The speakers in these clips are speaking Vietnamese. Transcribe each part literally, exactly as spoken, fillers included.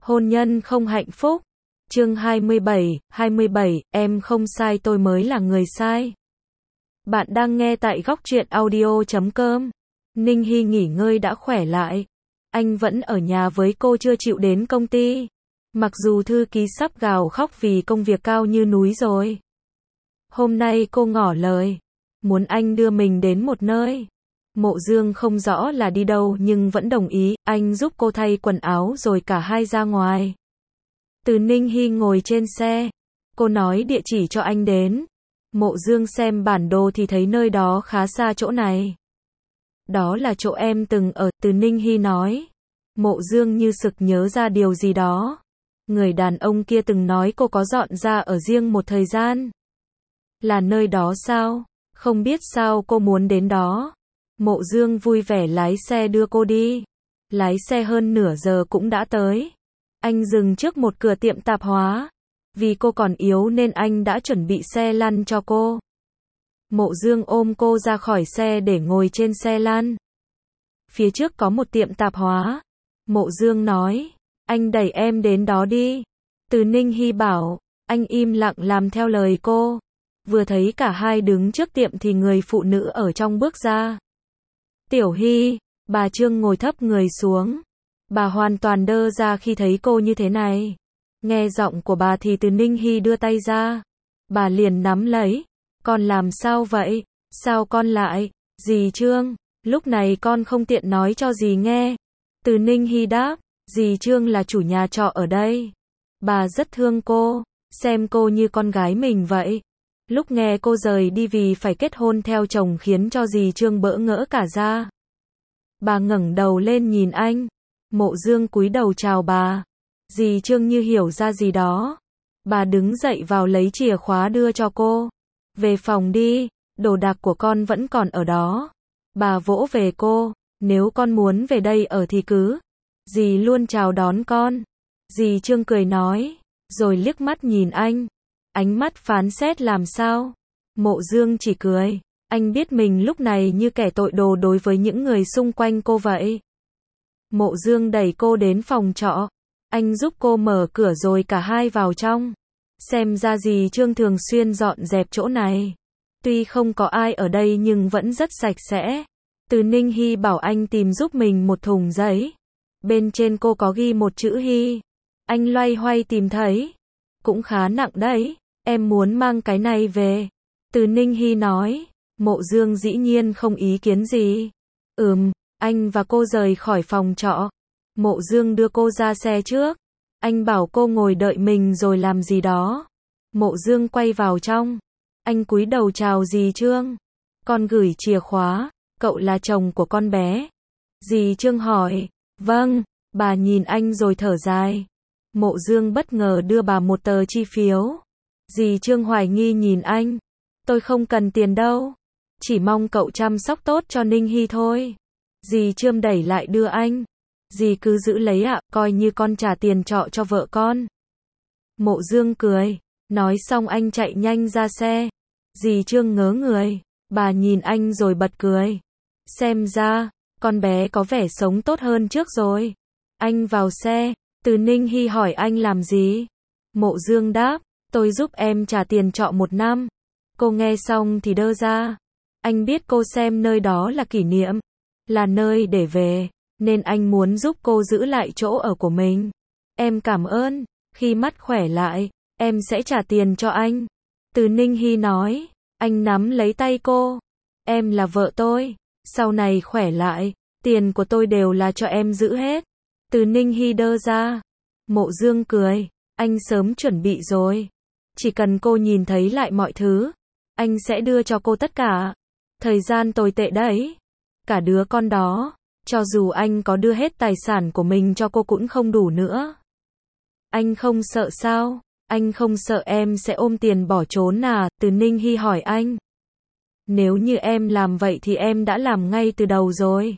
Hôn nhân không hạnh phúc. Chương hai mươi bảy, hai mươi bảy, em không sai tôi mới là người sai. Bạn đang nghe tại góc truyện audio chấm com. Ninh Hy nghỉ ngơi đã khỏe lại. Anh vẫn ở nhà với cô chưa chịu đến công ty. Mặc dù thư ký sắp gào khóc vì công việc cao như núi rồi. Hôm nay cô ngỏ lời. Muốn anh đưa mình đến một nơi. Mộ Dương không rõ là đi đâu nhưng vẫn đồng ý, anh giúp cô thay quần áo rồi cả hai ra ngoài. Từ Ninh Hy ngồi trên xe. Cô nói địa chỉ cho anh đến. Mộ Dương xem bản đồ thì thấy nơi đó khá xa chỗ này. Đó là chỗ em từng ở, Từ Ninh Hy nói. Mộ Dương như sực nhớ ra điều gì đó. Người đàn ông kia từng nói cô có dọn ra ở riêng một thời gian. Là nơi đó sao? Không biết sao cô muốn đến đó. Mộ Dương vui vẻ lái xe đưa cô đi. Lái xe hơn nửa giờ cũng đã tới. Anh dừng trước một cửa tiệm tạp hóa. Vì cô còn yếu nên anh đã chuẩn bị xe lăn cho cô. Mộ Dương ôm cô ra khỏi xe để ngồi trên xe lăn. Phía trước có một tiệm tạp hóa. Mộ Dương nói, anh đẩy em đến đó đi. Từ Ninh Hy bảo, anh im lặng làm theo lời cô. Vừa thấy cả hai đứng trước tiệm thì người phụ nữ ở trong bước ra. Tiểu Hy, bà Trương ngồi thấp người xuống. Bà hoàn toàn đơ ra khi thấy cô như thế này. Nghe giọng của bà thì Từ Ninh Hy đưa tay ra. Bà liền nắm lấy. Con làm sao vậy? Sao con lại? Dì Trương, lúc này con không tiện nói cho dì nghe. Từ Ninh Hy đáp, dì Trương là chủ nhà trọ ở đây. Bà rất thương cô, xem cô như con gái mình vậy. Lúc nghe cô rời đi vì phải kết hôn theo chồng khiến cho dì Trương bỡ ngỡ cả ra. Bà ngẩng đầu lên nhìn anh. Mộ Dương cúi đầu chào bà. Dì Trương như hiểu ra gì đó. Bà đứng dậy vào lấy chìa khóa đưa cho cô. Về phòng đi, đồ đạc của con vẫn còn ở đó. Bà vỗ về cô, nếu con muốn về đây ở thì cứ. Dì luôn chào đón con. Dì Trương cười nói, rồi liếc mắt nhìn anh. Ánh mắt phán xét làm sao? Mộ Dương chỉ cười. Anh biết mình lúc này như kẻ tội đồ đối với những người xung quanh cô vậy. Mộ Dương đẩy cô đến phòng trọ. Anh giúp cô mở cửa rồi cả hai vào trong. Xem ra dì Trương thường xuyên dọn dẹp chỗ này. Tuy không có ai ở đây nhưng vẫn rất sạch sẽ. Từ Ninh Hy bảo anh tìm giúp mình một thùng giấy. Bên trên cô có ghi một chữ Hy. Anh loay hoay tìm thấy. Cũng khá nặng đấy. Em muốn mang cái này về. Từ Ninh Hy nói. Mộ Dương dĩ nhiên không ý kiến gì. Ừm, anh và cô rời khỏi phòng trọ. Mộ Dương đưa cô ra xe trước. Anh bảo cô ngồi đợi mình rồi làm gì đó. Mộ Dương quay vào trong. Anh cúi đầu chào dì Trương. Con gửi chìa khóa, cậu là chồng của con bé. Dì Trương hỏi. Vâng, bà nhìn anh rồi thở dài. Mộ Dương bất ngờ đưa bà một tờ chi phiếu. Dì Trương hoài nghi nhìn anh. Tôi không cần tiền đâu. Chỉ mong cậu chăm sóc tốt cho Ninh Hy thôi. Dì Trương đẩy lại đưa anh. Dì cứ giữ lấy ạ, coi như con trả tiền trọ cho vợ con. Mộ Dương cười. Nói xong anh chạy nhanh ra xe. Dì Trương ngớ người. Bà nhìn anh rồi bật cười. Xem ra, con bé có vẻ sống tốt hơn trước rồi. Anh vào xe. Từ Ninh Hy hỏi anh làm gì? Mộ Dương đáp, tôi giúp em trả tiền trọ một năm. Cô nghe xong thì đơ ra. Anh biết cô xem nơi đó là kỷ niệm. Là nơi để về. Nên anh muốn giúp cô giữ lại chỗ ở của mình. Em cảm ơn. Khi mắt khỏe lại, em sẽ trả tiền cho anh. Từ Ninh Hy nói. Anh nắm lấy tay cô. Em là vợ tôi. Sau này khỏe lại, tiền của tôi đều là cho em giữ hết. Từ Ninh Hy đơ ra. Mộ Dương cười. Anh sớm chuẩn bị rồi. Chỉ cần cô nhìn thấy lại mọi thứ, anh sẽ đưa cho cô tất cả. Thời gian tồi tệ đấy. Cả đứa con đó. Cho dù anh có đưa hết tài sản của mình cho cô cũng không đủ nữa. Anh không sợ sao? Anh không sợ em sẽ ôm tiền bỏ trốn à? Từ Ninh Hy hỏi anh. Nếu như em làm vậy thì em đã làm ngay từ đầu rồi.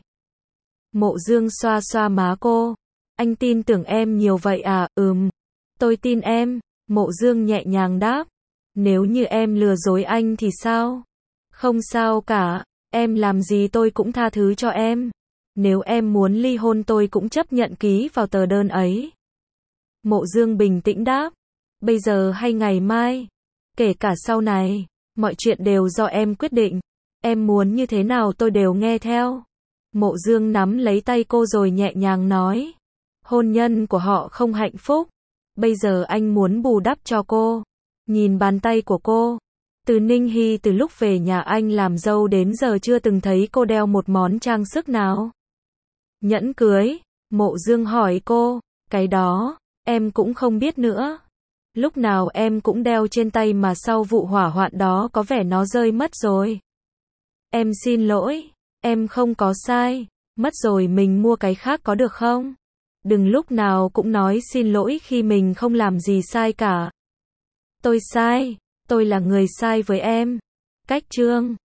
Mộ Dương xoa xoa má cô. Anh tin tưởng em nhiều vậy à? Ừm. Tôi tin em. Mộ Dương nhẹ nhàng đáp. Nếu như em lừa dối anh thì sao? Không sao cả. Em làm gì tôi cũng tha thứ cho em. Nếu em muốn ly hôn tôi cũng chấp nhận ký vào tờ đơn ấy. Mộ Dương bình tĩnh đáp. Bây giờ hay ngày mai? Kể cả sau này, mọi chuyện đều do em quyết định. Em muốn như thế nào tôi đều nghe theo. Mộ Dương nắm lấy tay cô rồi nhẹ nhàng nói. Hôn nhân của họ không hạnh phúc. Bây giờ anh muốn bù đắp cho cô. Nhìn bàn tay của cô. Từ Ninh Hy từ lúc về nhà anh làm dâu đến giờ chưa từng thấy cô đeo một món trang sức nào. Nhẫn cưới. Mộ Dương hỏi cô. Cái đó, em cũng không biết nữa. Lúc nào em cũng đeo trên tay mà sau vụ hỏa hoạn đó có vẻ nó rơi mất rồi. Em xin lỗi, em không có sai. Mất rồi mình mua cái khác có được không? Đừng lúc nào cũng nói xin lỗi khi mình không làm gì sai cả. Tôi sai, tôi là người sai với em. Cách chương